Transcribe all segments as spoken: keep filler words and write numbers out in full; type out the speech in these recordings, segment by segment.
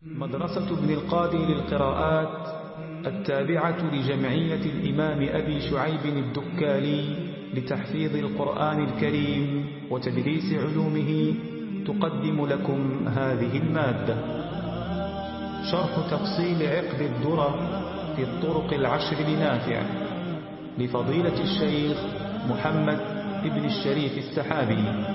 مدرسة ابن القاضي للقراءات التابعة لجمعية الإمام أبي شعيب الدكالي لتحفيظ القرآن الكريم وتدريس علومه تقدم لكم هذه المادة. شرح تفصيل عقد الدرر في الطرق العشر لنافع لفضيلة الشيخ محمد ابن الشريف السحابي.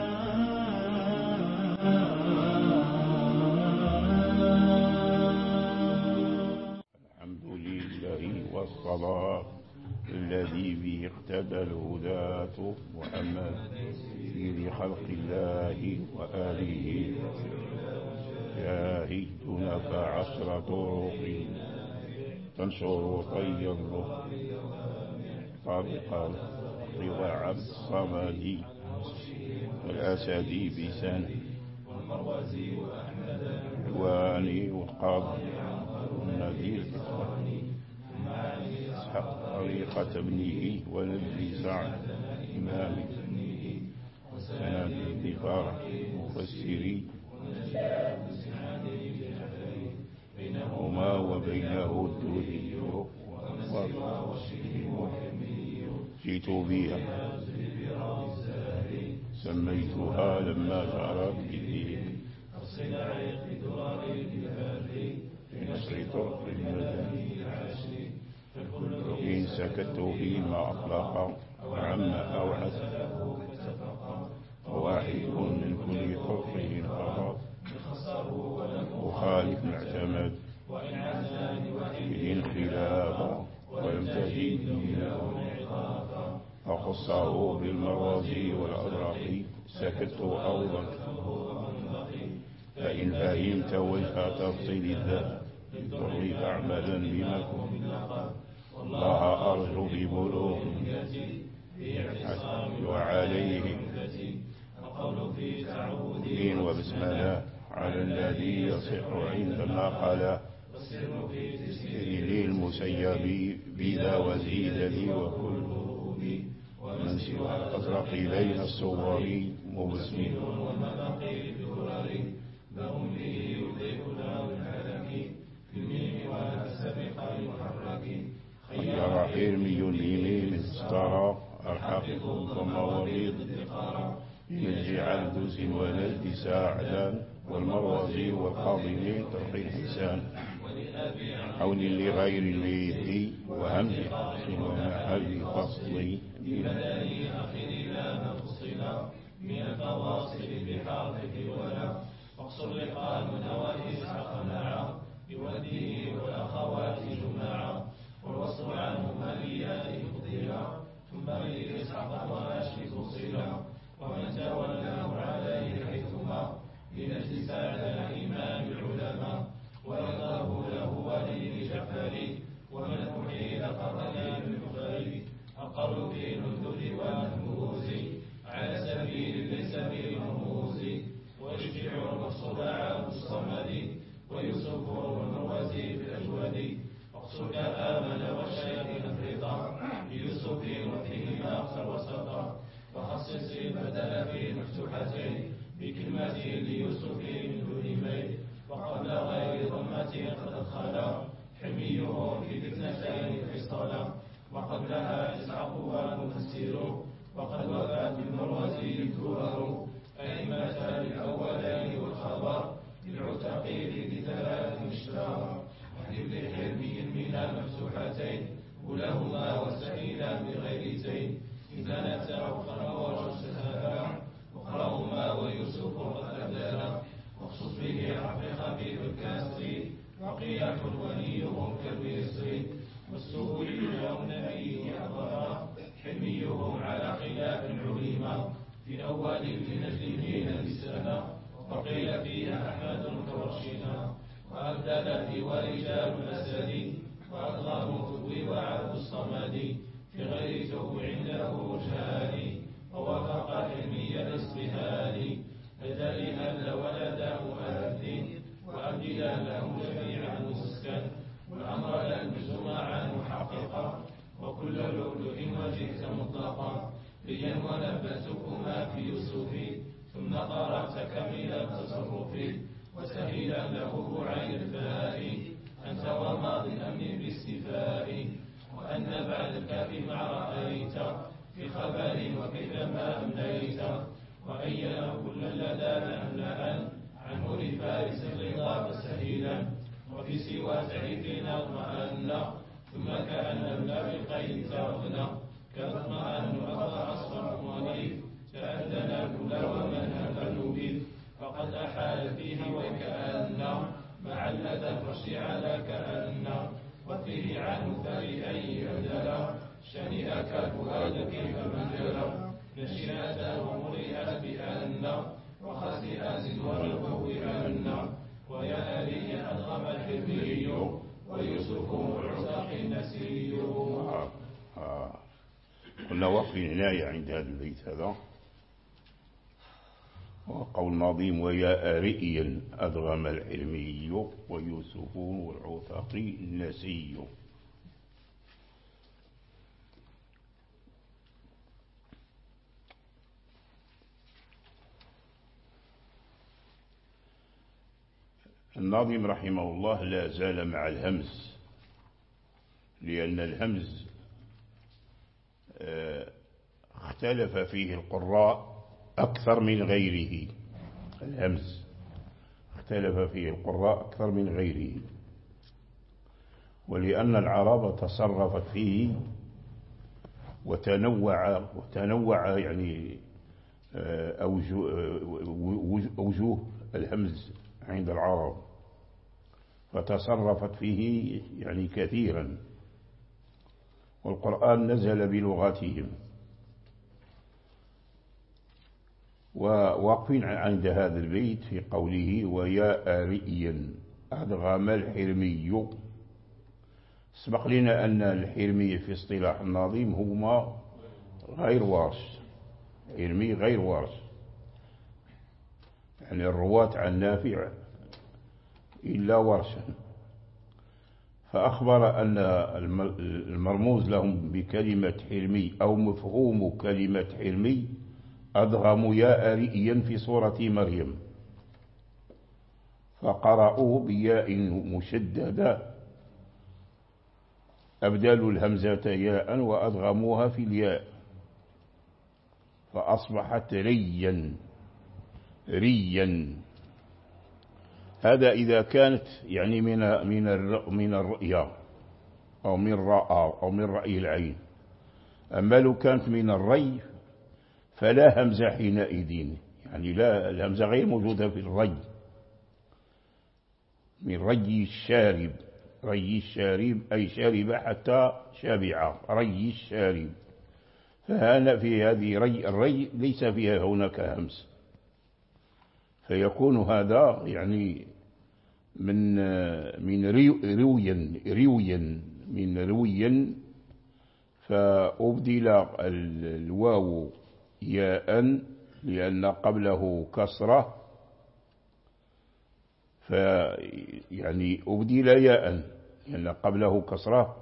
والصلاة الذي به اقتدى الهداة محمد سيد خلق الله وآله شاهدنا فعشر طرق تنشر طي الروح طريق رضا عبد الصمد والأسد بسن الواني والقاضي والنذير اسحق طريقة ابنه ونبي سعد إمام وسند الدفاع مفسري بينهما وبينه الدوري جئت بها سميتها لما جرت بالدين في نشر طرق المدني إن سكت فيما أطلق وعم أوعد وواحد من كل طرق انفرد وخالف معتمد إن خلافا ولم تجد أخصه بالمرازي والأدراق سكت أوضا فإن فهمت وجه تفصيل الذات للضر أعمدا بمكن الله أرجو ببلوغ وعليه دين وبسملة على الذي يصح عند النقلة لي المسيب بذا وزيد لي وكله من سوى الأزرق بين الصور مبسم والمناقير الدرر لهم به يضيفنا بالحلك في الميم والسبق المحرك خير حرمي اليمين استرى الحقق ثم وريض الدقارة يرجع الدوس ونجد ساعدا والمروزي والقاضي من طرق الحسان حول لغير اليد وهمز ومحل فصل بمداني أخذ لا نفصلا من الفواصل بحرف ولا واقصر لقاء نوائي سقناعا بوده والأخوات جماعا والوصل عنهما لياء فضلا ثم لإسحاق وأشرف صلا ومن تولاه عليه حيثما لنجد سادة إمام العلماء ورضاه له ولي جعفر ومن أحيل قرني بالبخاري أقر في النذر والنفوز على سبيل ليس بالرموز ويشجع المقصود عبد الصمد ويوسف والمروزي بالأجود اقصد آمن والشيخ الرضا ليوسف وفيهما أقصر وسطا وخصص البدل في مفتوحتين بكلمة ليوسف من دون ميل وقبل غير ضمة قد خلا حميهم في اثنتين فصالا وقبلها إسحاق والمفسر وقد وفات المروزي الدرر أئمة الأولين والخبر للعتقيل بثلاث اشتهر واحلف لحلمي من المفتوحتين ولهما وسهيلا بغير زين إذا نتا أخرى ورشتها أخرهما ويوسف قد أبدالا واخصص به حق خبير الكاسر وقية وليهم كالويسر والسهول يجاون فيه أضرا حلميهم على خلاف عليما في أول في نجدين بسنة وقيل فيها أحمد كورشنا وأبدل ورجال الأسد وأضغام فتوي وعبد الصمد في غير تو عنده وجهان ووافق حلمي الإصبهاني لدى هل ولد مؤذن وأبدلا له جميعا مسكن والأمر للجزم معا محققا وكل لؤلؤ وجئت مطلقا لين ونبتكما في يوسف ثم قرأت كامل التصرف وسهيلا له عين الفاء أنت وماض الأمن بالاستفاء وأن بعد الكاف مع رأيت في خبر وكيفما أمليت وأينا كل لدى أملأ عنه لفارس الرضا فسهيلا وفي سوى تعريفنا اطمأن ثم كأن أملا بالقيد تغنى كاطمأن أطلع الصرف ونيف تأذنا كل ومن هب نبيذ فقد أحال فيه وكأن مع الأذى الرشي على كأن وفيه عنه فلأي أدلا شنئك الفؤاد كيف منجلا نشئة ومرئة بأن وخسئات ورلفه بأن ويا ألي أضغم الحربي ويوسف العتاق النسي. آه. آه. قلنا وقف عناية عند هذا البيت هذا وقول نظيم ويا آرئيا أدغم الحرمي ويوسف والعتاق النسي. الناظم رحمه الله لا زال مع الهمز لأن الهمز اختلف فيه القراء أكثر من غيره. الهمز اختلف فيه القراء أكثر من غيره ولأن العرب تصرفت فيه وتنوع وتنوع يعني أوجه الهمز عند العرب فتصرفت فيه يعني كثيرا والقرآن نزل بلغتهم. وواقفين عند هذا البيت في قوله ويا آرئيا أدغم الحرمي. سبق لنا أن الحرمي في اصطلاح الناظم هما غير وارش. حرمي غير وارش يعني الرواة عن نافع إلا ورشا. فأخبر أن المرموز لهم بكلمة حرمي أو مفهوم كلمة حرمي أدغموا يا آرئيا في سورة مريم فقرأوا بياء مشددة أبدلوا الهمزة ياء وأدغموها في الياء فأصبحت ريا ريا. هذا إذا كانت يعني من من من الرؤيا أو من رأى أو من رأي العين. أما لو كانت من الري فلا همزة حينئذ يعني لا الهمزة غير موجودة في الري. من ري الشارب ري الشارب أي شارب حتى شبع ري الشارب. فهنا في هذه ري الري ليس فيها هناك همز فيكون هذا يعني من من رويا رويا من رويا فأبدل الواو ياء لأن قبله كسرة فيعني أبدل ياء لأن قبله كسرة.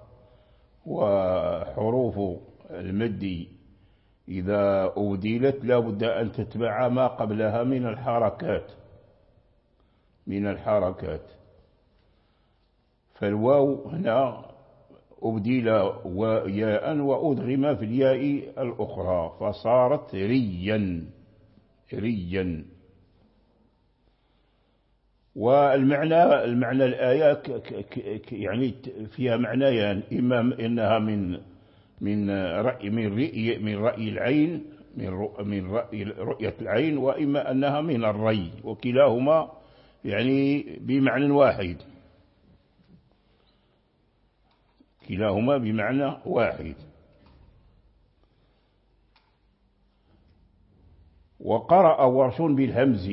وحروف المد إذا أبدلت لا بد أن تتبع ما قبلها من الحركات من الحركات. فالواو هنا أبدل ياء وأدغم في الياء الأخرى فصارت ريا ريا. والمعنى المعنى الآية يعني فيها معنيان إما إنها من من رأي من رأي من رأي العين من من رأي رؤية العين وإما أنها من الري وكلاهما يعني بمعنى واحد كلاهما بمعنى واحد. وقرأ ورش بالهمز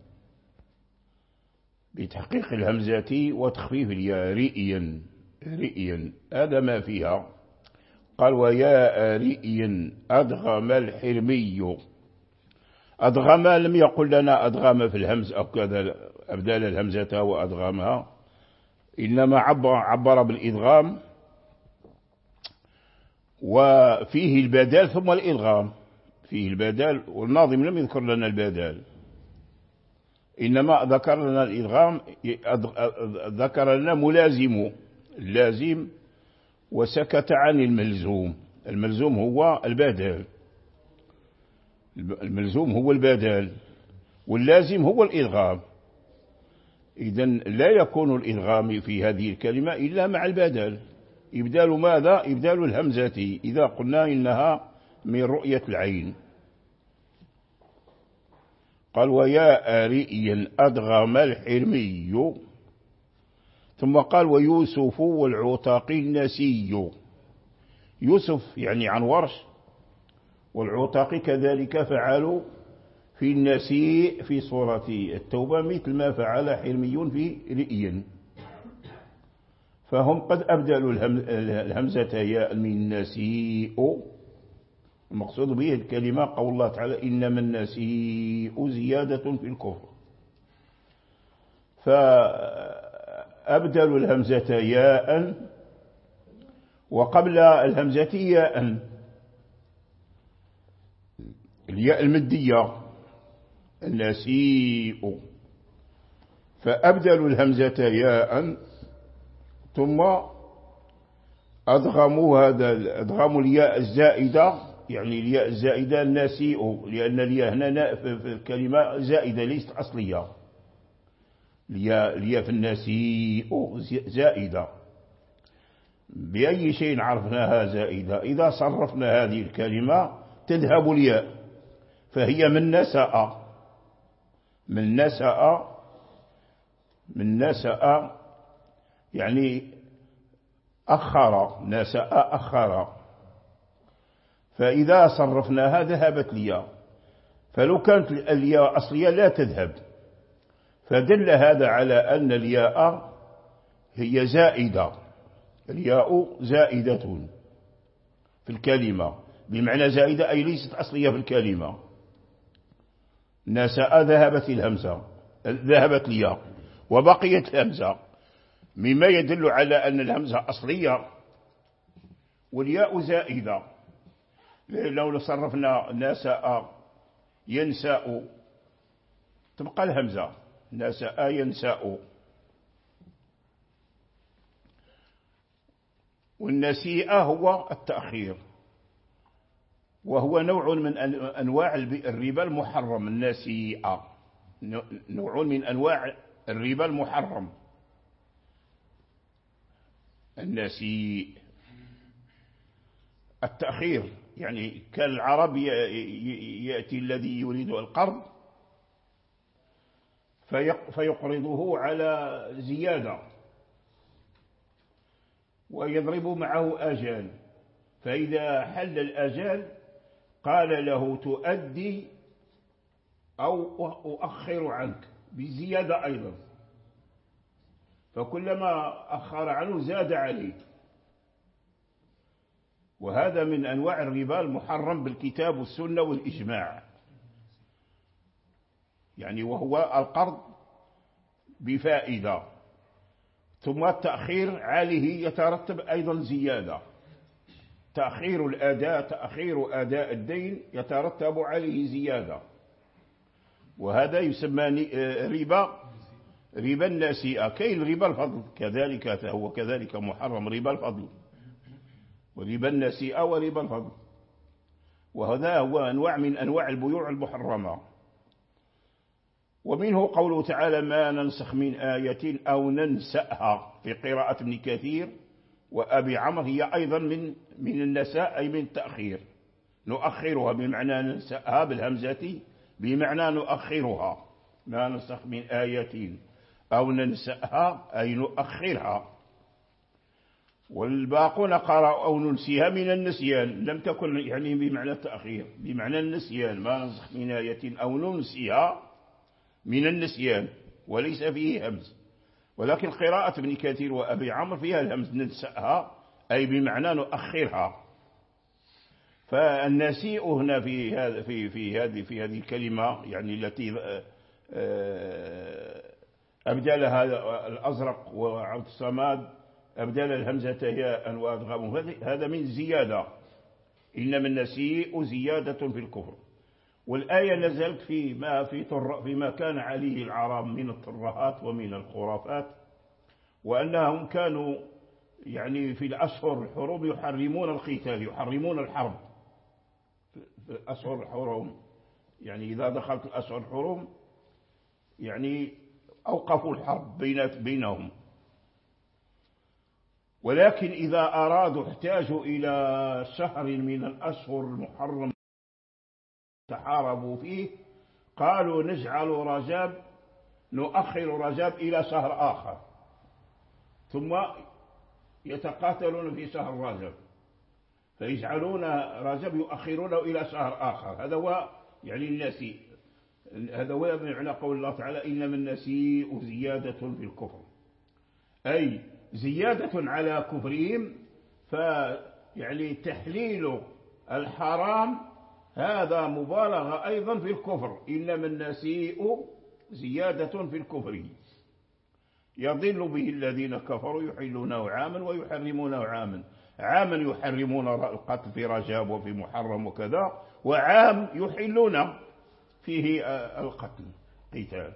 بتحقيق الهمزة وتخفيف الياء رئيا رئيا هذا ما فيها. قال ويا رئيا أدغم الحرمي. أدغم لم يقل لنا أدغم في الهمز أو كذا أبدال الهمزة وأدغمها إنما عبر, عبر بالإدغام وفيه البدال ثم الإدغام فيه البدال والناظم لم يذكر لنا البدال إنما ذكر لنا الإدغام، ذكر لنا ملازمه اللازم وسكت عن الملزوم. الملزوم هو البدل، الملزوم هو البدل واللازم هو الإدغام. إذن لا يكون الإدغام في هذه الكلمة إلا مع البدل. إبدال ماذا؟ إبدال الهمزة إذا قلنا إنها من رؤية العين. قال ويا آرئيا أدغم الحرمي، ثم قال ويوسف والعتاقي النسي. يوسف يعني عن ورش، والعتاقي كذلك فعلوا في النسيء في سورة التوبة مثل ما فعل حرمي في رئي، فهم قد أبدلوا الهمزة ياء من نسيء. المقصود به الكلمة قول الله تعالى إنما النسيء زيادة في الكفر، فأبدلوا الهمزة ياء وقبل الهمزة ياء، الياء المدية النسيء، فأبدلوا الهمزة ياء ثم أدغموا هذا أدغموا الياء الزائدة، يعني الياء الزائدة النسيء، لأن الياء هنا في الكلمة زائدة ليست أصلية. الياء الياء في النسيء زائدة. بأي شيء عرفناها زائدة؟ إذا صرفنا هذه الكلمة تذهب الياء، فهي من نسأ، من نسأ من نسأ يعني أخر، نسأ أخر، فإذا صرفناها ذهبت الياء، فلو كانت الياء أصلية لا تذهب، فدل هذا على أن الياء هي زائدة، الياء زائدة في الكلمة، بمعنى زائدة أي ليست أصلية في الكلمة. نسأ ذهبت الهمزة، ذهبت الياء وبقيت الهمزة، مما يدل على أن الهمزة أصلية والياء زائدة. لو صرفنا نسأ ينسأ تبقى الهمزة نسأ ينسأ. والنسيئة هو التأخير، وهو نوع من أنواع الربا المحرم. النسيئة نوع من أنواع الربا المحرم، النسيء التأخير. يعني كالعرب يأتي الذي يريد القرض فيقرضه على زيادة ويضرب معه أجال، فإذا حل الأجال قال له تؤدي أو أؤخر عنك بزيادة أيضا، فكلما أخر عنه زاد عليه. وهذا من أنواع الربا المحرم بالكتاب والسنة والإجماع، يعني وهو القرض بفائدة، ثم التأخير عليه يترتب أيضا زيادة. تأخير الأداء تأخير أداء الدين يترتب عليه زيادة، وهذا يسمى ربا ربا النسيئة. كاين ربا الفضل كذلك، هو كذلك محرم، ربا الفضل وربا النسيئة وربا الفضل، وهذا هو أنواع من أنواع البيوع المحرمة. ومنه قوله تعالى ما ننسخ من آية أو ننسأها في قراءة ابن كثير وأبي عمرو، هي أيضا من من النساء أي من التأخير، نؤخرها بمعنى ننسأها بالهمزة بمعنى نؤخرها. ما ننسخ من آية أو ننسأها أي نؤخرها. والباقون قرأوا أو ننسيها من النسيان، لم تكن يعني بمعنى التأخير، بمعنى النسيان. ما ننسخ من آية أو ننسيها من النسيان وليس فيه همز، ولكن قراءة ابن كثير وأبي عمرو فيها الهمز، ننسأها أي بمعنى نؤخرها. فالنسيء هنا في هذا في في هذه في هذه الكلمة يعني التي أبدلها الأزرق وعبد الصمد، أبدل الهمزة ياء وأدغمه، هذا من زيادة. إنما النسيء زيادة في الكفر. والآية نزلت فيما, في فيما كان عليه العرب من الترهات ومن الخرافات، وأنهم كانوا يعني في الأشهر الحرم يحرمون القتال، يحرمون الحرب في الأشهر الحرم. يعني إذا دخلت الأشهر الحرم يعني أوقفوا الحرب بينهم. ولكن إذا أرادوا احتاجوا إلى شهر من الأشهر المحرم تحاربوا فيه، قالوا نجعل رجب، نؤخر رجب إلى شهر آخر، ثم يتقاتلون في شهر رجب، فيجعلون رجب يؤخرونه إلى شهر آخر. هذا هو يعني النسيء، هذا هو معنى قول الله تعالى إنما النسيء زيادة في الكفر، أي زيادة على كفرهم. فيعني تحليل الحرام هذا مبالغة أيضا في الكفر، إنما النسيء زيادة في الكفر يضل به الذين كفروا يحلونه عاما ويحرمونه عاما. عاما يحرمون القتل في رجب وفي محرم وكذا، وعام يحلون فيه القتل قتال.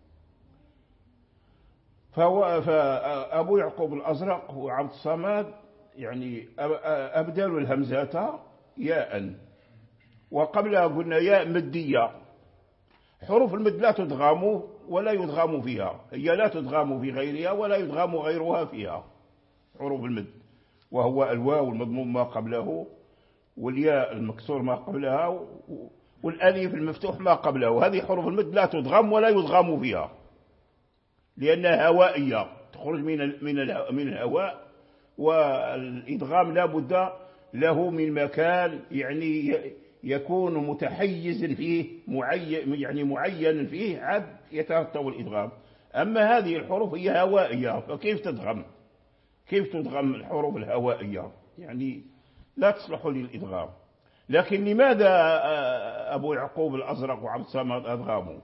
فأبو يعقوب الأزرق وعبد الصمد يعني أبدلوا الهمزة ياء، وقبلها قلنا ياء مدية. حروف المد لا تدغام ولا يدغام فيها، هي لا تدغام في غيرها ولا يدغام غيرها فيها، حروف المد، وهو الواو المضموم ما قبله، والياء المكسور ما قبلها، والألف المفتوح ما قبله. هذه حروف المد لا تدغم ولا يدغم فيها، لأنها هوائية تخرج من من من الهواء، والإدغام لا بد له من مكان يعني يكون متحيز فيه معين، يعني معين فيه عد يترتب الإدغام. أما هذه الحروف هي هوائية، فكيف تدغم؟ كيف تدغم الحروف الهوائية؟ يعني لا تصلح للإدغام. لكن لماذا أبو يعقوب الأزرق وعبد الصمد أدغموا؟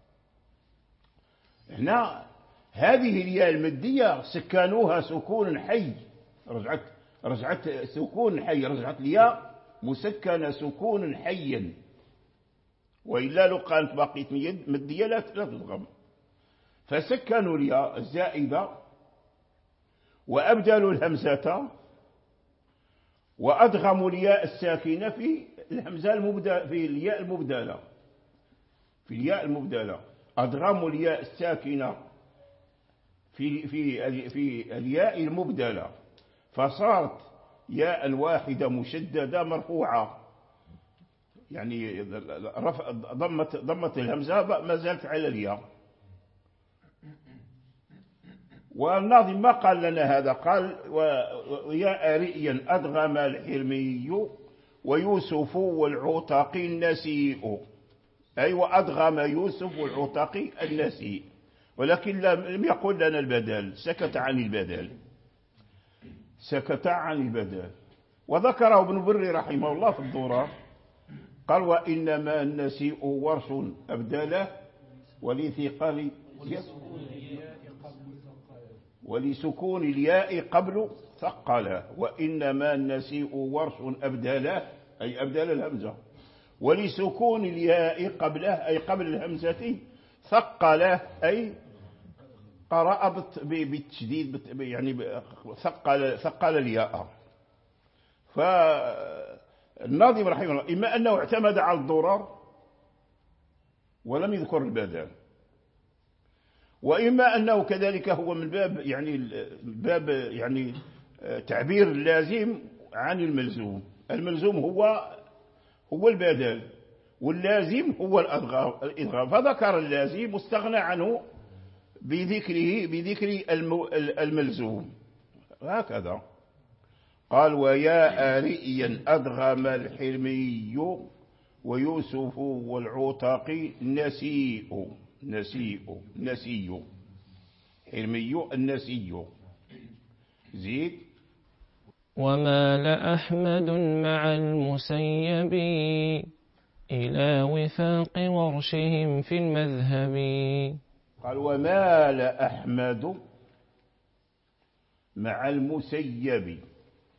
هنا هذه الياء المدية سكانوها سكون حي، رجعت رجعت سكون حي، رجعت الياء مسكنة سكون حيا، وإلا لو كانت بقيت مدية لا تدغم. فسكنوا الياء الزائدة وأبدلوا الهمزة وأدغموا الياء الساكنة في الهمزة المبدلة، في الياء المبدلة في الياء المبدلة أدغموا الياء الساكنة في في في الياء المبدلة، فصارت ياء واحدة مشددة مرفوعة، يعني ضمت ضمت الهمزة ما زالت على الياء. والناظم ما قال لنا هذا، قال ويا أريئا أدغم الحرمي ويوسف والعتقي النسيء، أي وأدغم يوسف والعتقي النسيء، ولكن لم يقل لنا البدل، سكت عن البدل، سكت عن البدل. وذكره ابن بري رحمه الله في الدورة، قال وإنما النسيء ورش أبدله ولثقل ولسكون الياء قبل ثقله، وإنما النسيء ورش أبدله أي أبدل الهمزة، ولسكون الياء قبله أي قبل الهمزة ثقله أي قرأ بالتشديد، يعني ثقل ثقل الياء. فالناظم رحمه الله إما أنه اعتمد على الضرر ولم يذكر البدل، وإما أنه كذلك هو من باب يعني باب يعني تعبير اللازم عن الملزوم. الملزوم هو هو البدل، واللازم هو الإدغام، فذكر اللازم واستغنى عنه بذكره بذكر الملزوم. هكذا قال ويا آرئيا أدغم الحرمي ويوسف والعتقي نسيء نسيء نسي حرمي النسي. زيد ومال أحمد مع المسيب إلى وفاق ورشهم في المذهب. قال ومال أحمد مع المسيب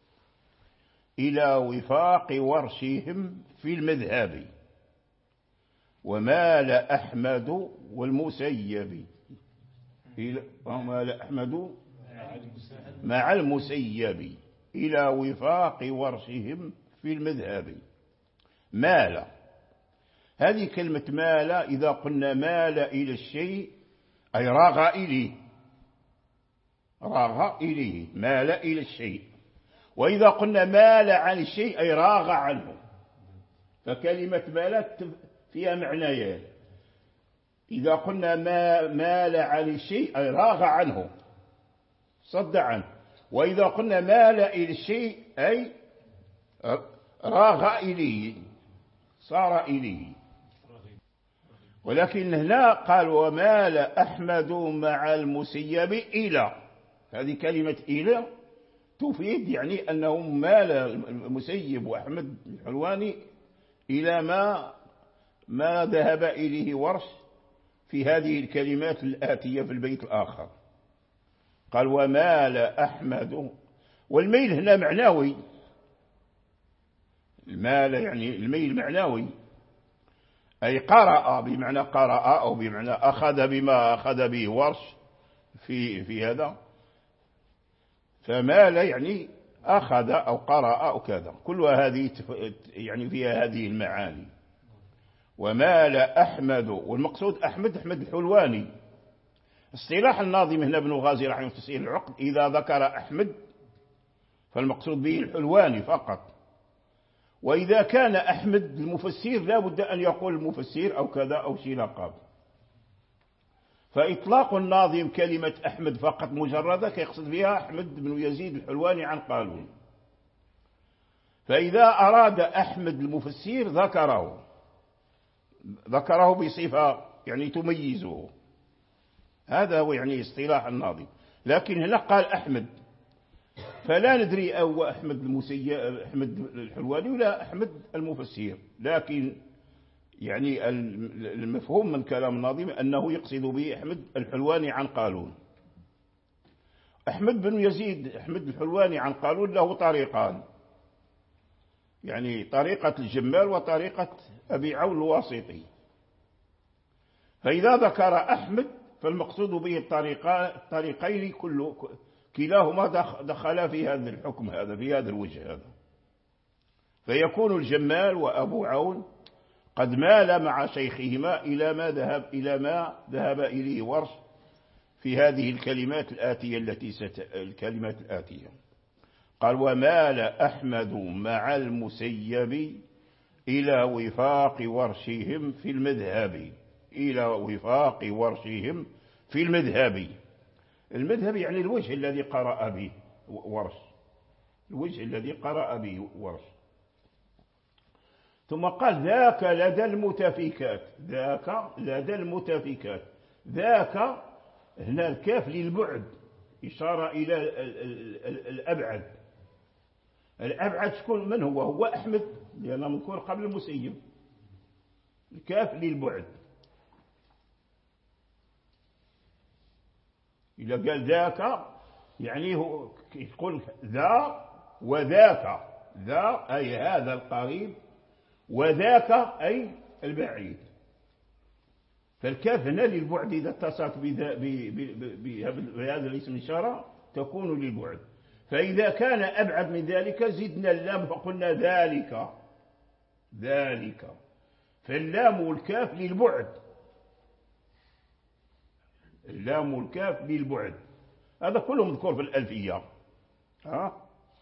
إلى وفاق ورشهم في المذهب. ومال أحمد والمسيب إلى ومال أحمد مع المسيب إلى وفاق ورشهم في المذهب. مال، هذه كلمة مال إذا قلنا مال إلى الشيء أي راغ إليه، راغ إليه، مال إلى الشيء. وإذا قلنا مال عن الشيء أي راغ عنه. فكلمة مال فيها معنيان، إذا قلنا ما مال عن الشيء أي راغ عنه صد عنه، وإذا قلنا مال إلى الشيء أي راغ إليه صار إليه. ولكن هنا قال ومال أحمد مع المسيب إلى، هذه كلمة إلى تفيد يعني أنه مال المسيب وأحمد الحلواني إلى ما ما ذهب إليه ورش في هذه الكلمات الآتية في البيت الآخر. قال ومال أحمد، والميل هنا معناوي، المال يعني الميل معناوي، أي قرأ بمعنى قرأ أو بمعنى أخذ بما أخذ به ورش في في هذا. فمال يعني أخذ أو قرأ أو كذا، كلها هذه يعني فيها هذه المعاني. ومال أحمد، والمقصود أحمد أحمد الحلواني. اصطلاح الناظم هنا ابن غازي رحمه الله في تسهيل العقد إذا ذكر أحمد فالمقصود به الحلواني فقط، وإذا كان أحمد المفسير لا بد أن يقول المفسير أو كذا أو شيء لقب. فإطلاق الناظم كلمة أحمد فقط مجردة يقصد بها أحمد بن يزيد الحلواني عن قالون. فإذا أراد أحمد المفسير ذكره ذكره بصفة يعني تميزه، هذا هو يعني اصطلاح الناظم. لكن هنا قال أحمد، فلا ندري أو أحمد المسيب أحمد الحلواني ولا أحمد المفسير، لكن يعني المفهوم من كلام الناظم أنه يقصد به أحمد الحلواني عن قالون. أحمد بن يزيد أحمد الحلواني عن قالون له طريقان، يعني طريقة الجمال وطريقة أبي عون الواسطي. فإذا ذكر أحمد فالمقصود به الطريقين كل كلاهما دخل في هذا الحكم هذا في هذا الوجه هذا. فيكون الجمال وأبو عون قد مال مع شيخهما إلى ما ذهب إلى ما ذهب إليه ورش في هذه الكلمات الآتية التي ست الكلمات الآتية. قال ومال أحمد مع المسيب إلى وفاق ورشهم في المذهب، إلى وفاق ورشهم في المذهب. المذهب يعني الوجه الذي قرأ به ورش، الوجه الذي قرأ به ورش. ثم قال ذاك لدى المتفكات، ذاك لدى المتفكات، ذاك هنا الكاف للبعد إشارة إلى الأبعد. الأبعد شكون من هو؟ هو أحمد لأنه مذكور قبل المسيب، الكاف للبعد. إذا قال ذاك يعني هو يقول ذا وذاك، ذا أي هذا القريب وذاك أي البعيد. فالكاف هنا للبعد إذا اتصلت بهذا الاسم الإشارة تكون للبعد. فإذا كان أبعد من ذلك زدنا اللام فقلنا ذلك، ذلك. فاللام والكاف للبعد، اللام والكاف للبعد، هذا كله مذكور في الألفية. ها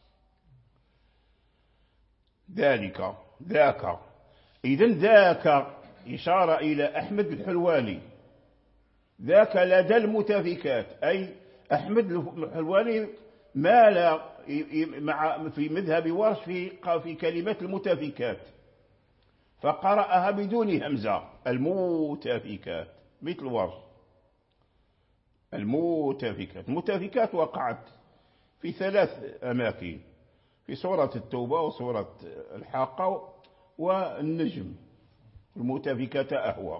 ذلك ذاك، إذن ذاك إشارة إلى أحمد الحلواني. ذاك لدى المتفكات أي أحمد الحلواني مال مع في مذهب ورش في في كلمة المتفكات، فقرأها بدون همزة المتفكات مثل ورش. المتفكات، المتفكات وقعت في ثلاث أماكن، في سورة التوبة وسورة الحاقة والنجم. المتفكات أهوى.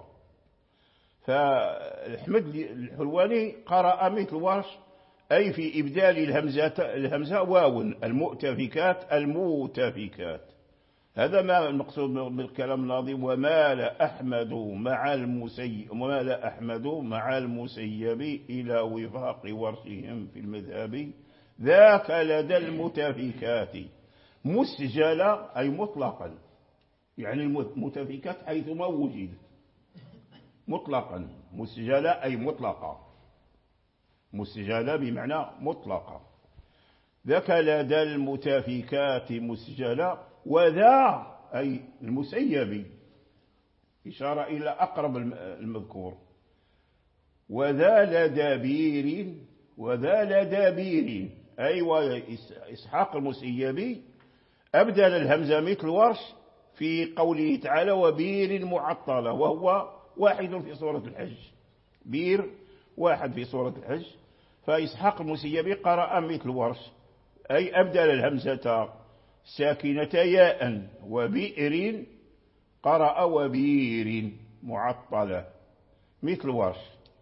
فأحمد الحلواني قرأ مثل ورش أي في إبدال الهمزة الهمزة واو، المؤتفكات المؤتفكات، هذا ما المقصود بالكلام الناظم. ومال أحمد مع المسيب ومال أحمد مع المسيب إلى وفاق ورشهم في المذهب ذاك لدى المتفكات مسجلة أي مطلقا، يعني المتفكات حيث ما وجد مطلقا، مسجلة أي مطلقة، مسجلة بمعنى مطلقة. ذاك لدى المتفكات مسجلة وذا أي المسيب إشارة إلى أقرب المذكور. وذا لدى بير وذا لدى بير أي وإسحاق المسيبي أبدل الهمزة مثل ورش في قوله تعالى وبير معطلة، وهو واحد في سورة الحج، بير واحد في سورة الحج. فإسحاق المسيبي قرأ مثل ورش أي أبدل الهمزة ساكنة ياء، وبئر قرأ وبير معطلة مثل ورش.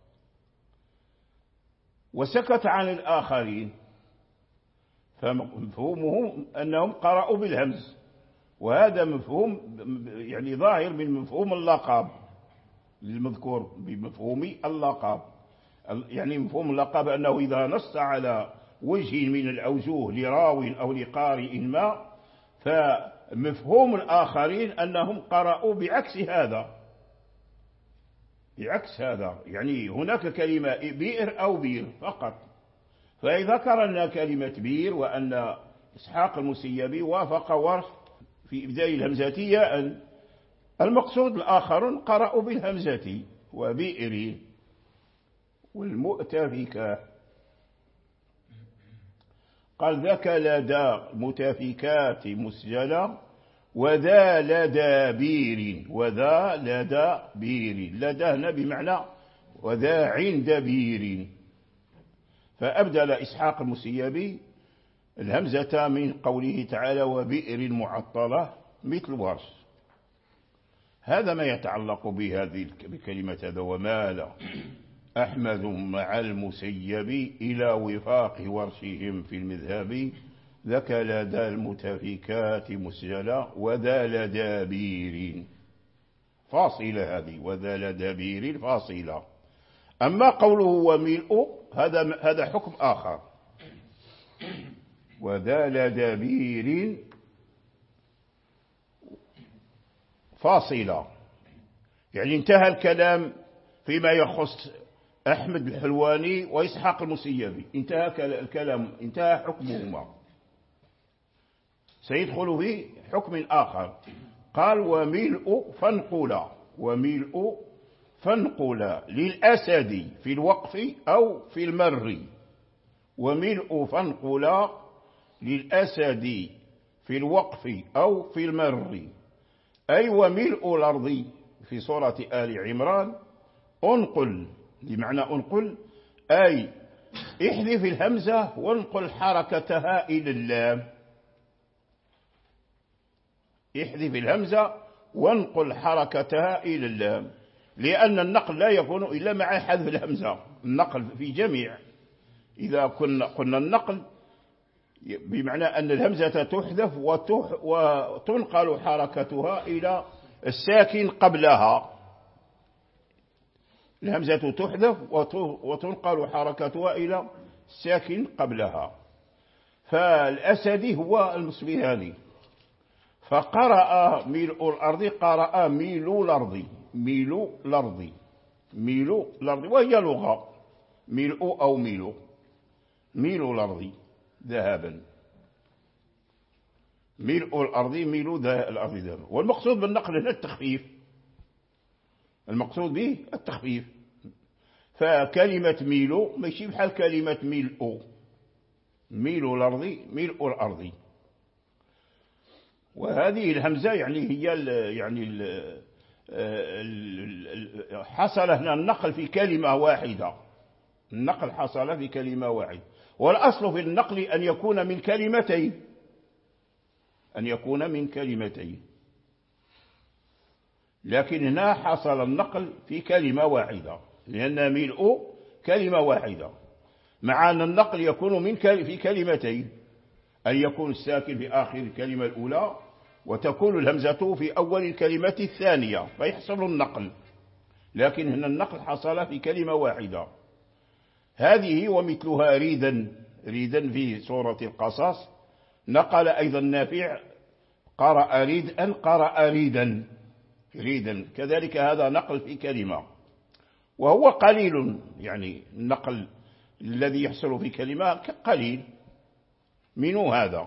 وسكت عن الآخرين، فمفهومهم أنهم قرأوا بالهمز، وهذا مفهوم يعني ظاهر من مفهوم اللقب للمذكور بمفهوم اللقب، يعني مفهوم اللقب أنه إذا نص على وجه من الأوجه لراو أو لقارئ ما، فمفهوم الآخرين أنهم قرأوا بعكس هذا، بعكس هذا، يعني هناك كلمة بئر أو بير فقط. فإذا ذكرنا كلمة بير وأن إسحاق المسيبي وافق ورش في إبداء الهمزة ياء، المقصود الآخرون قرأوا بالهمزة وبئر. والمؤتفكة قال ذاك لدى متفكات مسجلة وذا لدى بير، وذا لدى بير، لدى هنا بمعنى وذا عند بير. فأبدل إسحاق المسيبي الهمزة من قوله تعالى وبئر معطلة مثل ورش. هذا ما يتعلق بهذه بكلمة هذا ومال أحمد مع المسيب إلى وفاق ورشهم في المذهب ذاك لدى المتفكات مسجلة وذا لدى بير، فاصلة هذه، وذا لدى بير فاصلة. أما قوله وملء هذا هذا حكم آخر. وذا لدى بير فاصلة، يعني انتهى الكلام فيما يخص أحمد الحلواني وإسحاق المسيبي، انتهى الكلام، انتهى حكمهما، سيدخل في حكم آخر. قال وملء فانقلا، وملء فانقلا للأسد في الوقف أو في المر، وملء فانقلا للأسد في الوقف أو في المر، أي وملء الأرض في سورة آل عمران انقل، بمعنى انقل أي احذف الهمزة وانقل حركتها إلى اللام، احذف الهمزة وانقل حركتها إلى اللام، لأن النقل لا يكون إلا مع حذف الهمزة، النقل في جميع، إذا كنا قلنا النقل بمعنى أن الهمزة تحذف وتنقل حركتها إلى الساكن قبلها، الهمزة تحذف وتنقل حركتها إلى الساكن قبلها. فالأسدي هو المصبهاني، فقرأ ميل الأرض قرأ ميل الأرض، ميل الأرض، ميل الأرض، وهي لغة ميل أو ميل، ميل الأرض ذهبا، ميل الأرض، ميل الأرض ذهبا. والمقصود بالنقل هنا التخفيف، المقصود به التخفيف. فكلمة ميل ماشي بحال كلمة ميل، ميل الأرض، ميل الأرض. وهذه الهمزة يعني هي ال يعني ال ال حصل هنا النقل في كلمة واحدة، النقل حصل في كلمة واحدة. والأصل في النقل أن يكون من كلمتين، أن يكون من كلمتين، لكن هنا حصل النقل في كلمة واحدة، لأن ملء كلمة واحدة، مع أن النقل يكون من في كلمتين، أن يكون الساكن في آخر الكلمة الأولى وتكون الهمزة في أول الكلمة الثانية فيحصل النقل، لكن هنا النقل حصل في كلمة واحدة. هذه ومثلها ريدا، ريدا في سورة القصص نقل أيضا نافع قرأ ريدا قرأ ريدا ريدا، كذلك هذا نقل في كلمة، وهو قليل، يعني النقل الذي يحصل في كلمة قليل منه هذا.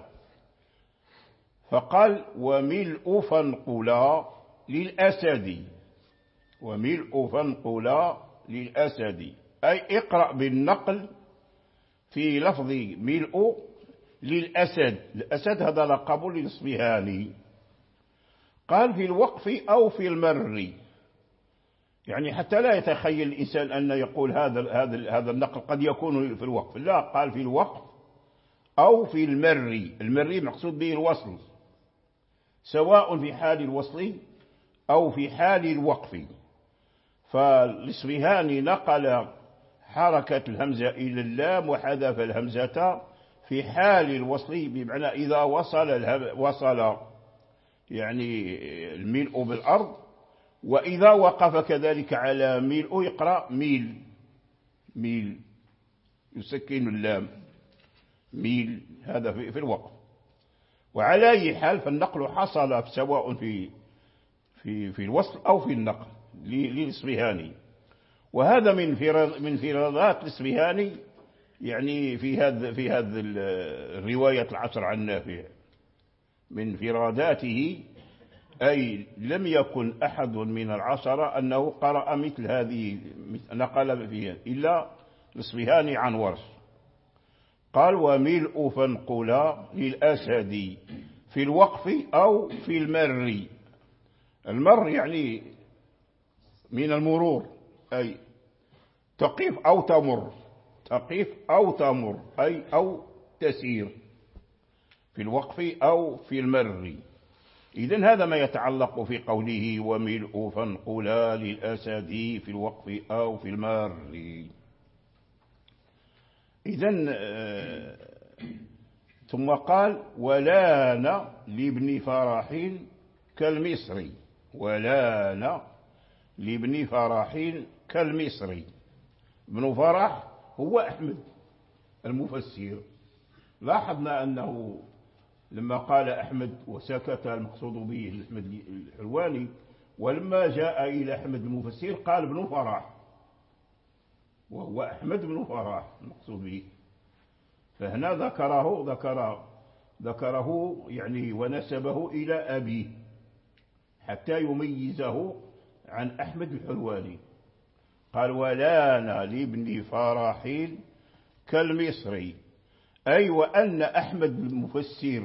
فقال وملء فانقلا للأسد، وملء فانقلا للأسد أي اقرأ بالنقل في لفظ ملء للأسد. الأسد هذا لقب للإصبهاني. قال في الوقف أو في المر، يعني حتى لا يتخيل الإنسان أن يقول هذا هذا هذا النقل قد يكون في الوقف، لا، قال في الوقف أو في المر. المر مقصود به الوصل، سواء في حال الوصل أو في حال الوقف. فالإصبهاني نقل حركة الهمزة إلى اللام وحذف الهمزة في حال الوصل، بمعنى إذا وصل وصل يعني الملء بالأرض، وإذا وقف كذلك على ملء يقرأ ميل، ميل يسكن اللام ميل، هذا في, في الوقف. وعلى أي حال فالنقل حصل سواء في في في الوصل أو في النقل للإصبهاني. وهذا من من فرادات الإصبهاني، يعني في هذا في هذا الرواية العشر عن نافع، من فراداته أي لم يكن أحد من العشرة أنه قرأ مثل هذه نقل فيها إلا الإصبهاني عن ورش. قال وملء فانقلا للأسد في الوقف أو في المر. المر يعني من المرور، أي تقف أو تمر، تقف أو تمر أي أو تسير، في الوقف أو في المر. إذن هذا ما يتعلق في قوله وملء فانقلا للأسد في الوقف أو في المر. إذن آه ثم قال ولان لابن فرح كالمصري، ولان لابن فرح كالمصري. ابن فرح هو أحمد المفسر. لاحظنا أنه لما قال أحمد وسكت المقصود به أحمد الحلواني، ولما جاء إلى أحمد المفسر قال ابن فرح، وهو أحمد بن فرح المقصود به. فهنا ذكره ذكر ذكره يعني ونسبه إلى أبيه حتى يميزه عن أحمد الحلواني. قال ولان لابن فرح كالمصري، أي وأن أحمد المفسر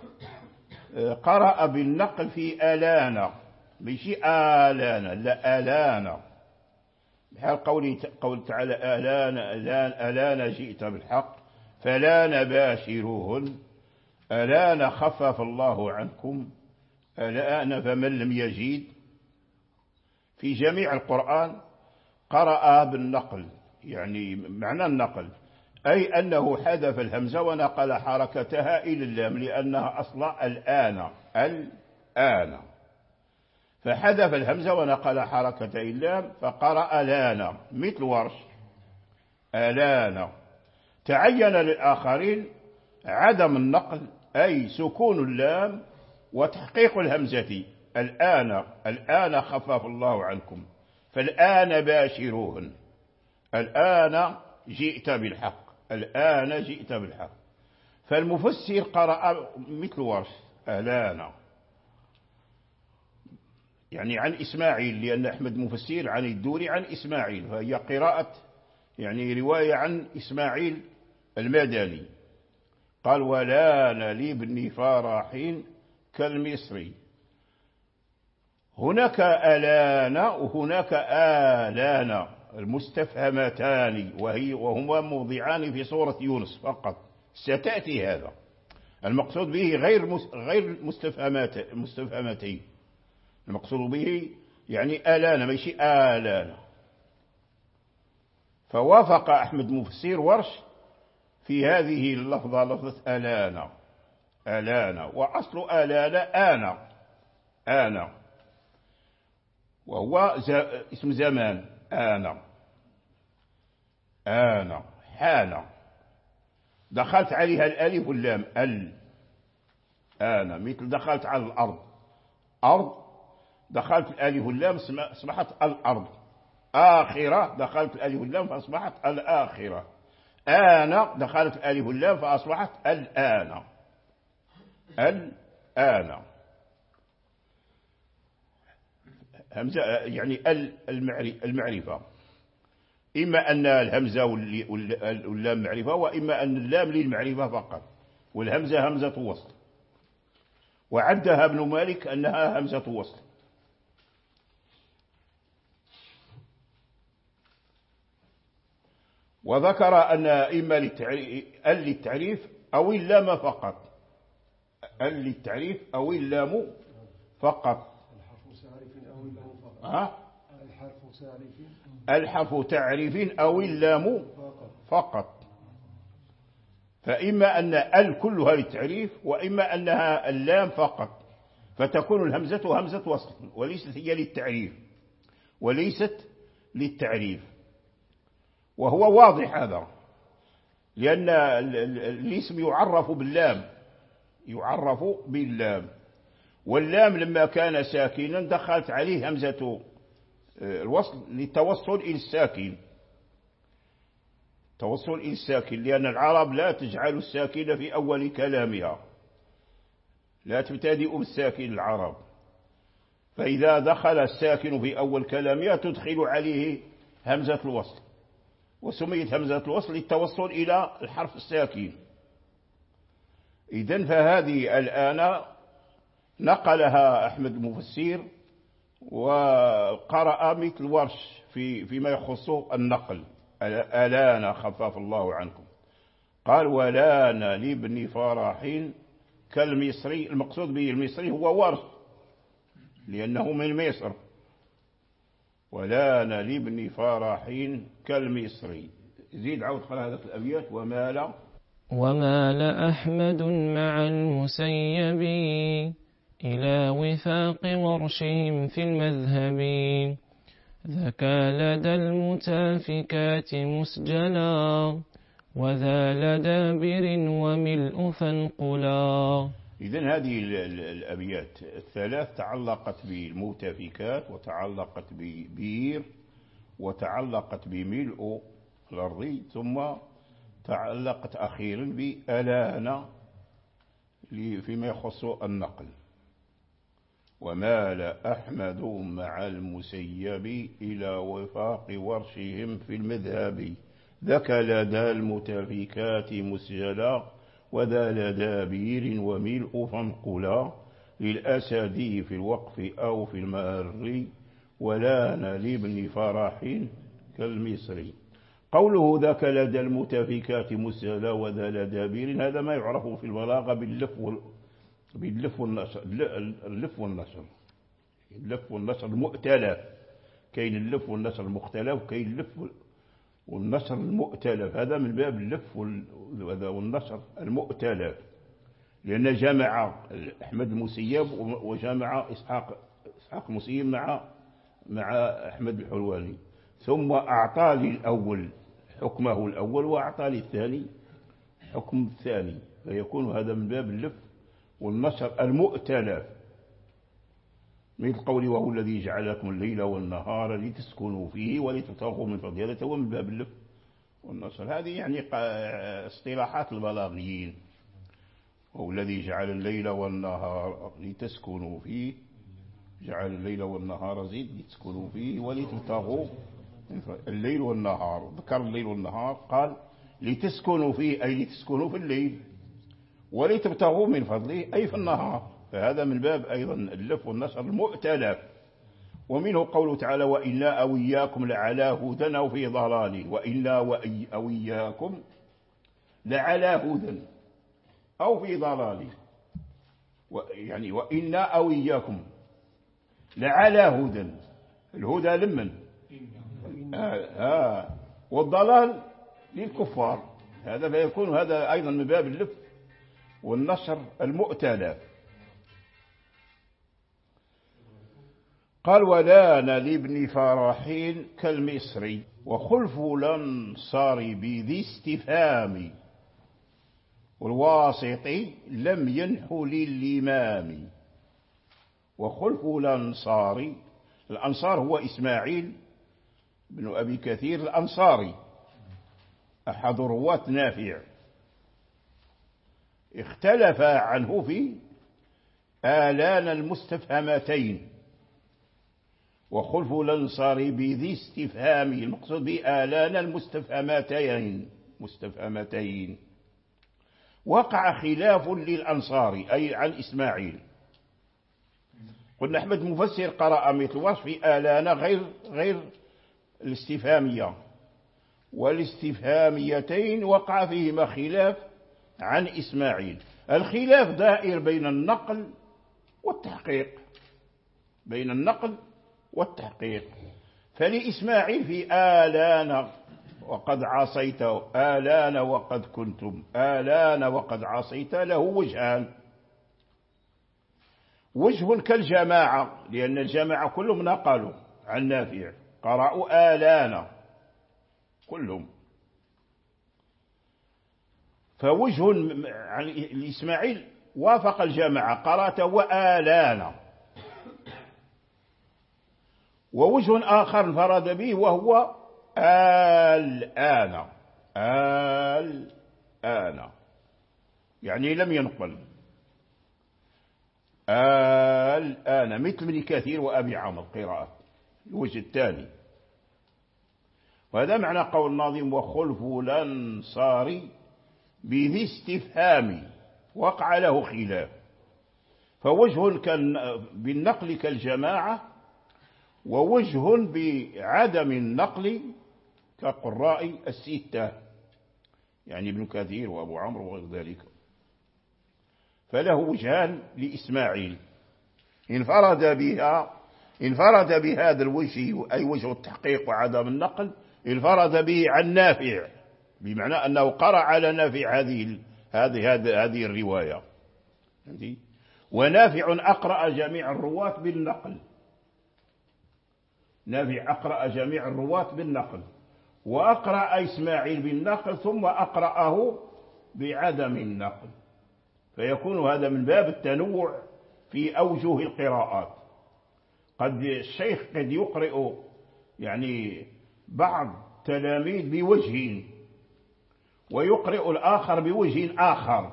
قرأ بالنقل في آلانا، مش آلانا، لا آلانا، بحال قول قول تعالى آلان آلان آلان جئت بالحق فلا نباشروهن، آلان خفف الله عنكم، آلان فمن لم يجد. في جميع القرآن قرأ بالنقل، يعني معنى النقل أي أنه حذف الهمزة ونقل حركتها إلى اللام، لأنها أصلا الآن الآن، فحذف الهمزة ونقل حركة اللام فقرأ لانا مثل ورش آلانا. تعين للآخرين عدم النقل أي سكون اللام وتحقيق الهمزة، الآن الآن خفف الله عنكم، فالآن باشروهن، الآن جئت بالحق، الآن جئت بالحق. فالمفسر قرأ مثل ورش آلانا، يعني عن إسماعيل، لأن أحمد مفسر عن الدوري عن إسماعيل، فهي قراءة يعني رواية عن إسماعيل المدني. قال ولان لابن فرح كالمصري. هناك ألانا وهناك آلانا المستفهمتان، وهي وهما موضعان في سورة يونس فقط، ستأتي هذا. المقصود به غير غير مستفهمات مستفهمتين، المقصود به يعني آلانا ماشي آلانا. فوافق أحمد مفسر ورش في هذه اللفظة، لفظة آلانا، ألان، وأصل ألان آن آن، وهو اسم زمان. آن آن حان، دخلت عليها الألف واللام ال. آن مثل دخلت على الأرض أرض، دخلت الألف واللام أصبحت الأرض. آخرة دخلت الألف واللام فأصبحت الآخرة. آن دخلت الألف واللام فأصبحت الآن. الآن همزة يعني المعرفة، إما أن الهمزة واللام معرفة، وإما أن اللام للمعرفة فقط، والهمزة همزة وصل، وعدها ابن مالك أنها همزة وصل. وذكر أن إما للتعريف أو اللام فقط، ال للتعريف أو اللام فقط. ها؟ الحرف تعريف أو اللام فقط. فإما أن ال كلها للتعريف، وإما أنها اللام فقط، فتكون الهمزة همزة وصل وليست هي للتعريف، وليست للتعريف. وهو واضح هذا، لأن الاسم يعرف باللام، يعرف باللام، واللام لما كان ساكنا دخلت عليه همزة الوصل للتوصل إلى الساكن، توصل إلى الساكن، لأن العرب لا تجعل الساكن في أول كلامها، لا تبتدئ بالساكن العرب، فإذا دخل الساكن في أول كلامها تدخل عليه همزة الوصل، وسميت همزة الوصل للتوصل إلى الحرف الساكن. إذن فهذه الآن نقلها أحمد المفسر وقرأ مثل ورش في فيما يخص النقل. ألان خفف الله عنكم، قال ولان لابن فرح كالمصري. المقصود به المصري هو ورش لأنه من مصر. ولان لابن فرح كالمصري. زيد عود قرأ هذه الأبيات. ومال ومال أحمد مع المسيب إلى وفاق ورشهم في المذهب، ذكى لدى المتافكات مسجلا، وذا لدى بر وملء فانقلا. إذن هذه الأبيات الثلاث تعلقت بالمتافكات، وتعلقت ببير، وتعلقت بملء الأرض، ثم تعلقت أخيرا بألان فيما يخص النقل. ومال أحمد مع المسيب إلى وفاق ورشهم في المذهب، ذاك لدى المتافكات مسجلا، وذا لدى بير وملء فانقلا، للأسد في الوقف أو في المار، ولان لابن فرح كالمصري. قوله ذاك لدى المتافكات مسجلا وذا لدى بير، هذا ما يعرف في البلاغة باللف باللف والنشر. اللف والنشر اللف والنشر المؤتلف، كاين اللف والنشر المختلف، وكاين اللف والنشر المؤتلف. هذا من باب اللف والنشر المؤتلف، لأن جمع أحمد المسيب وجمع إسحاق إسحاق المسيب مع مع أحمد الحلواني، ثم أعطى للأول حكمه الأول، وأعطى للثاني حكم الثاني، فيكون هذا من باب اللف والنشر المؤتلف. مثل قولي وهو الذي جعل لكم الليل والنهار لتسكنوا فيه ولتبتغوا من فضله، هذا هو من باب اللف والنشر. هذه يعني اصطلاحات البلاغيين. وهو الذي جعل الليل والنهار لتسكنوا فيه، جعل الليل والنهار زيد لتسكنوا فيه ولتبتغوا الليل والنهار. ذكر الليل والنهار قال لتسكنوا فيه، أي لتسكنوا في الليل، ولتبتغوا من فضله أي في النهار. فهذا من باب أيضا اللف والنشر المؤتلف. ومنه قوله تعالى وإنا أو إياكم لعلى هدى أو في ضلال، وإنا أو إياكم لعلى هدى أو في ضلال، يعني وإنا أو إياكم لعلى هدى. الهدى لمن؟ آه آه والضلال للكفار. هذا فيكون هذا أيضا من باب اللف والنشر المؤتلف. قال ولان لابن فرحين كالمصري وخلف الأنصار بذي استفهام والواسطي لم ينحو للإمام. وخلف الأنصار، الأنصار هو إسماعيل بن أبي كثير الأنصاري أحد رواة نافع، اختلف عنه في آلان المستفهمتين. وخلف الأنصار بذي استفهام المقصود بآلان المستفهمتين مستفهمتين. وقع خلاف للأنصار أي عن إسماعيل. قلنا أحمد مفسر قرأ مثل وصف آلان غير غير الاستفهامية، والاستفهاميتين وقع فيهما خلاف عن إسماعيل. الخلاف دائر بين النقل والتحقيق، بين النقل والتحقيق. فلإسماعيل في آلان وقد عصيت، آلان وقد كنتم، آلان وقد عصيت له وجهان. وجه كالجماعة لأن الجماعة كلهم نقلوا عن نافع قرأوا آلان كلهم. فوجه عن الإسماعيل وافق الجماعة قرأت وآلان. ووجه آخر انفرد به وهو الآن، الآن يعني لم ينقل الآن مثل ابن كثير وأبي عمرو قراءة الوجه الثاني. وهذا معنى قول الناظم وخلف الأنصار بذي استفهام وقع له خلاف. فوجه بالنقل كالجماعة، ووجه بعدم النقل كقراء الستة يعني ابن كثير وأبو عمرو وغير ذلك. فله وجهان لإسماعيل انفرد بها، انفرد بهذا الوجه أي وجه التحقيق وعدم النقل، انفرد به عن نافع بمعنى أنه قرأ على نافع هذه هذه هذه الرواية. ونافع أقرأ جميع الرواة بالنقل، نافع أقرأ جميع الرواة بالنقل، وأقرأ إسماعيل بالنقل ثم أقرأه بعدم النقل. فيكون هذا من باب التنوع في أوجه القراءات. قد الشيخ قد يقرأ يعني بعض تلاميذ بوجه ويقرأ الآخر بوجه آخر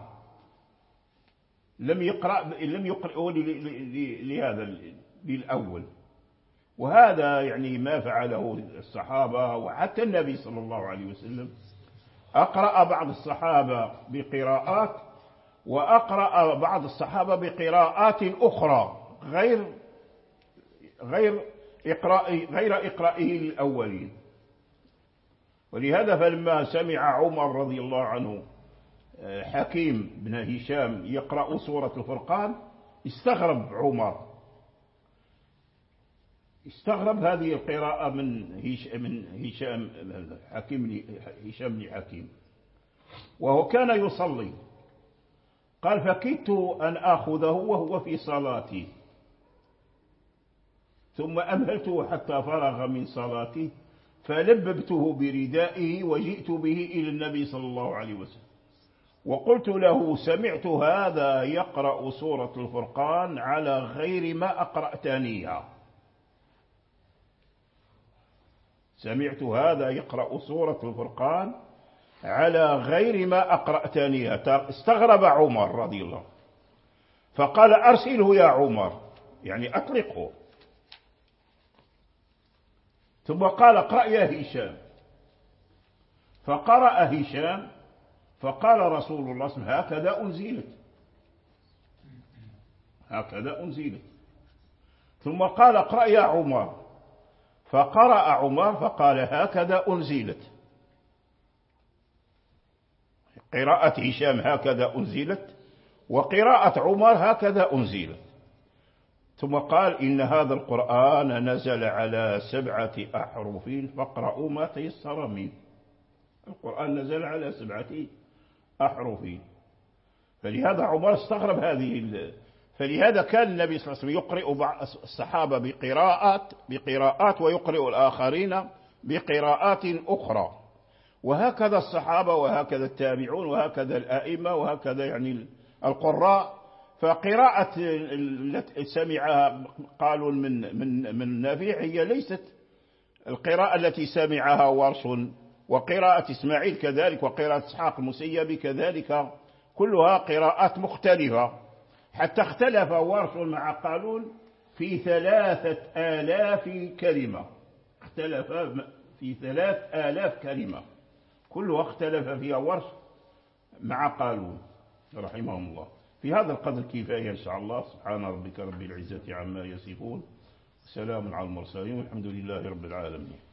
لم يقرأ لم يقرأ لهذا للأول. وهذا يعني ما فعله الصحابة وحتى النبي صلى الله عليه وسلم. أقرأ بعض الصحابة بقراءات وأقرأ بعض الصحابة بقراءات أخرى غير غير إقراء غير إقرائه للأولين. ولهذا فلما سمع عمر رضي الله عنه حكيم بن هشام يقرأ سورة الفرقان استغرب عمر، استغرب هذه القراءة من من هشام حكيم هشام بن حكيم وهو كان يصلي. قال فكدت أن آخذه وهو في صلاتي ثم أمهلته حتى فرغ من صلاتي فلببته بردائه وجئت به إلى النبي صلى الله عليه وسلم وقلت له سمعت هذا يقرأ سورة الفرقان على غير ما أقرأتنيها، سمعت هذا يقرأ سورة الفرقان على غير ما أقرأتنيها. استغرب عمر رضي الله فقال أرسله يا عمر يعني أطلقه. ثم قال اقرأ يا هشام، فقرأ هشام فقال رسول الله صلى الله عليه وسلم هكذا أنزلت هكذا أنزلت. ثم قال اقرأ يا عمر، فقرأ عمر فقال هكذا أنزلت. قراءة هشام هكذا أنزلت وقراءة عمر هكذا أنزلت. ثم قال إن هذا القرآن نزل على سبعة أحرف فاقرأوا ما تيسر منه. القرآن نزل على سبعة أحرف. فلهذا عمر استغرب هذه ال... فلهذا كان النبي صلى الله عليه وسلم يقرئ بعض الصحابة بقراءات بقراءات ويقرئ الآخرين بقراءات أخرى، وهكذا الصحابة وهكذا التابعون وهكذا الآئمة وهكذا يعني القراء. فقراءة التي سمعها قالوا من من من نافع هي ليست القراءة التي سمعها ورش، وقراءة إسماعيل كذلك، وقراءة إسحاق المسيبي كذلك، كلها قراءات مختلفة، حتى اختلف ورش مع قالون في ثلاثة آلاف كلمة، اختلف في ثلاث آلاف كلمة كلها اختلف فيها ورش مع قالون رحمهم الله. في هذا القدر كفاية إن شاء الله. سبحان ربك رب العزة عما يصفون، سلام على المرسلين، والحمد لله رب العالمين.